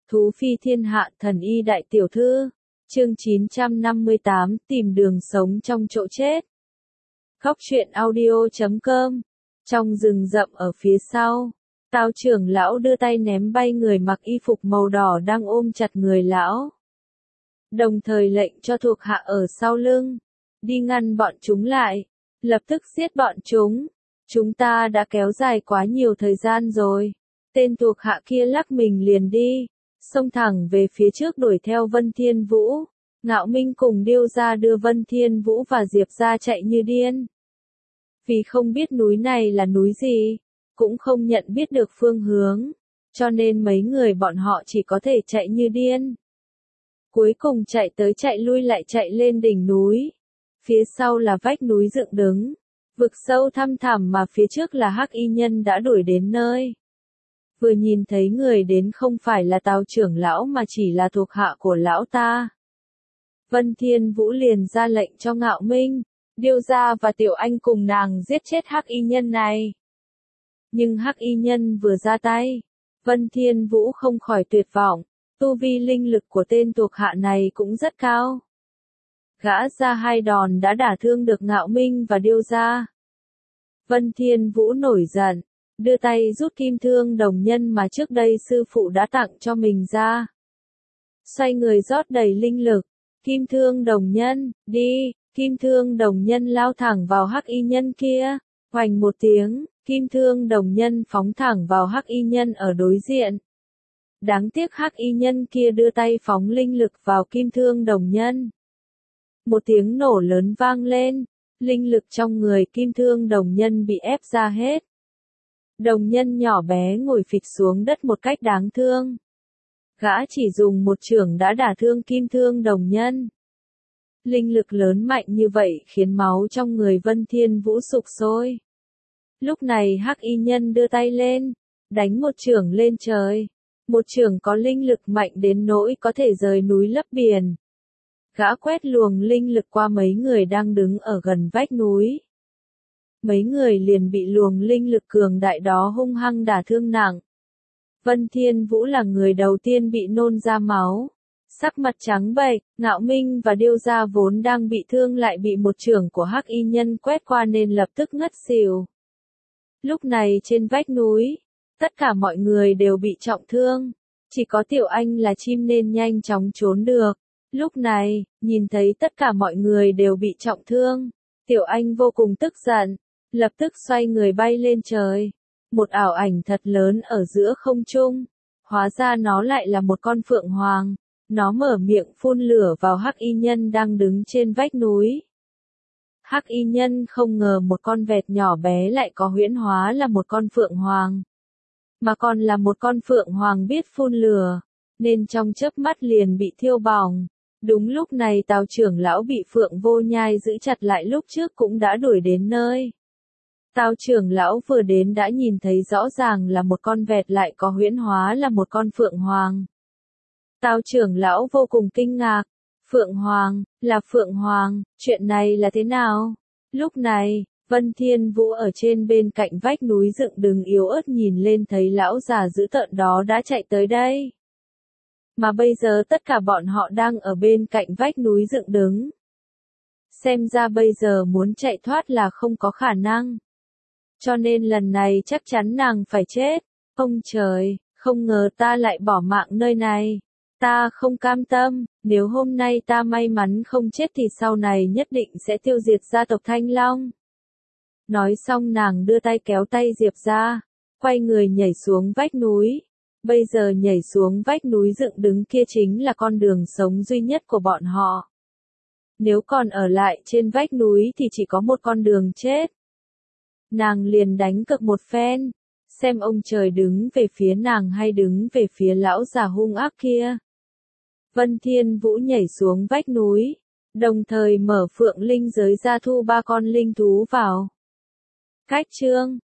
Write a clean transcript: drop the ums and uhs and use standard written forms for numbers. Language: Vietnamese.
Thú phi thiên hạ thần y đại tiểu thư. Chương 958 tìm đường sống trong chỗ chết. Góc truyện audio.com. Trong rừng rậm ở phía sau, Tào trưởng lão đưa tay ném bay người mặc y phục màu đỏ đang ôm chặt người lão. Đồng thời lệnh cho thuộc hạ ở sau lưng, đi ngăn bọn chúng lại, lập tức giết bọn chúng. Chúng ta đã kéo dài quá nhiều thời gian rồi. Tên thuộc hạ kia lắc mình liền đi, xông thẳng về phía trước đuổi theo Vân Thiên Vũ. Ngạo Minh cùng Điêu Gia đưa Vân Thiên Vũ và Diệp Gia chạy như điên. Vì không biết núi này là núi gì, cũng không nhận biết được phương hướng, cho nên mấy người bọn họ chỉ có thể chạy như điên. Cuối cùng chạy tới chạy lui lại chạy lên đỉnh núi. Phía sau là vách núi dựng đứng, vực sâu thăm thẳm mà phía trước là Hắc Y Nhân đã đuổi đến nơi. Vừa nhìn thấy người đến không phải là Tào trưởng lão mà chỉ là thuộc hạ của lão ta. Vân Thiên Vũ liền ra lệnh cho Ngạo Minh, Điêu Gia và Tiểu Anh cùng nàng giết chết Hắc Y Nhân này. Nhưng Hắc Y Nhân vừa ra tay, Vân Thiên Vũ không khỏi tuyệt vọng, tu vi linh lực của tên thuộc hạ này cũng rất cao. Gã ra hai đòn đã đả thương được Ngạo Minh và Điêu Gia. Vân Thiên Vũ nổi giận, đưa tay rút kim thương đồng nhân mà trước đây sư phụ đã tặng cho mình ra. Xoay người rót đầy linh lực, kim thương đồng nhân, đi, kim thương đồng nhân lao thẳng vào Hắc Y Nhân kia, hoành một tiếng, kim thương đồng nhân phóng thẳng vào Hắc Y Nhân ở đối diện. Đáng tiếc Hắc Y Nhân kia đưa tay phóng linh lực vào kim thương đồng nhân. Một tiếng nổ lớn vang lên, linh lực trong người kim thương đồng nhân bị ép ra hết. Đồng nhân nhỏ bé ngồi phịch xuống đất một cách đáng thương. Gã chỉ dùng một chưởng đã đả thương kim thương đồng nhân. Linh lực lớn mạnh như vậy khiến máu trong người Vân Thiên Vũ sục sôi. Lúc này Hắc Y Nhân đưa tay lên, đánh một chưởng lên trời. Một chưởng có linh lực mạnh đến nỗi có thể rời núi lấp biển. Gã quét luồng linh lực qua mấy người đang đứng ở gần vách núi. Mấy người liền bị luồng linh lực cường đại đó hung hăng đả thương nặng. Vân Thiên Vũ là người đầu tiên bị nôn ra máu. Sắc mặt trắng bệch, Ngạo Minh và Điêu Gia vốn đang bị thương lại bị một chưởng của Hắc Y Nhân quét qua nên lập tức ngất xỉu. Lúc này trên vách núi, tất cả mọi người đều bị trọng thương. Chỉ có Tiểu Anh là chim nên nhanh chóng trốn được. Lúc này, nhìn thấy tất cả mọi người đều bị trọng thương, Tiểu Anh vô cùng tức giận, lập tức xoay người bay lên trời. Một ảo ảnh thật lớn ở giữa không trung, hóa ra nó lại là một con phượng hoàng. Nó mở miệng phun lửa vào Hắc Y Nhân đang đứng trên vách núi. Hắc Y Nhân không ngờ một con vẹt nhỏ bé lại có huyễn hóa là một con phượng hoàng. Mà còn là một con phượng hoàng biết phun lửa, nên trong chớp mắt liền bị thiêu bỏng. Đúng lúc này Tào trưởng lão bị Phượng Vô Nhai giữ chặt lại lúc trước cũng đã đuổi đến nơi. Tào trưởng lão vừa đến đã nhìn thấy rõ ràng là một con vẹt lại có huyễn hóa là một con phượng hoàng. Tào trưởng lão vô cùng kinh ngạc. Phượng hoàng, là phượng hoàng, chuyện này là thế nào? Lúc này, Vân Thiên Vũ ở trên bên cạnh vách núi dựng đứng yếu ớt nhìn lên thấy lão già dữ tợn đó đã chạy tới đây. Mà bây giờ tất cả bọn họ đang ở bên cạnh vách núi dựng đứng. Xem ra bây giờ muốn chạy thoát là không có khả năng. Cho nên lần này chắc chắn nàng phải chết. Ông trời, không ngờ ta lại bỏ mạng nơi này. Ta không cam tâm, nếu hôm nay ta may mắn không chết thì sau này nhất định sẽ tiêu diệt gia tộc Thanh Long. Nói xong nàng đưa tay kéo tay Diệp ra, quay người nhảy xuống vách núi. Bây giờ nhảy xuống vách núi dựng đứng kia chính là con đường sống duy nhất của bọn họ. Nếu còn ở lại trên vách núi thì chỉ có một con đường chết. Nàng liền đánh cược một phen, xem ông trời đứng về phía nàng hay đứng về phía lão già hung ác kia. Vân Thiên Vũ nhảy xuống vách núi, đồng thời mở phượng linh giới ra thu 3 con linh thú vào. Cách chương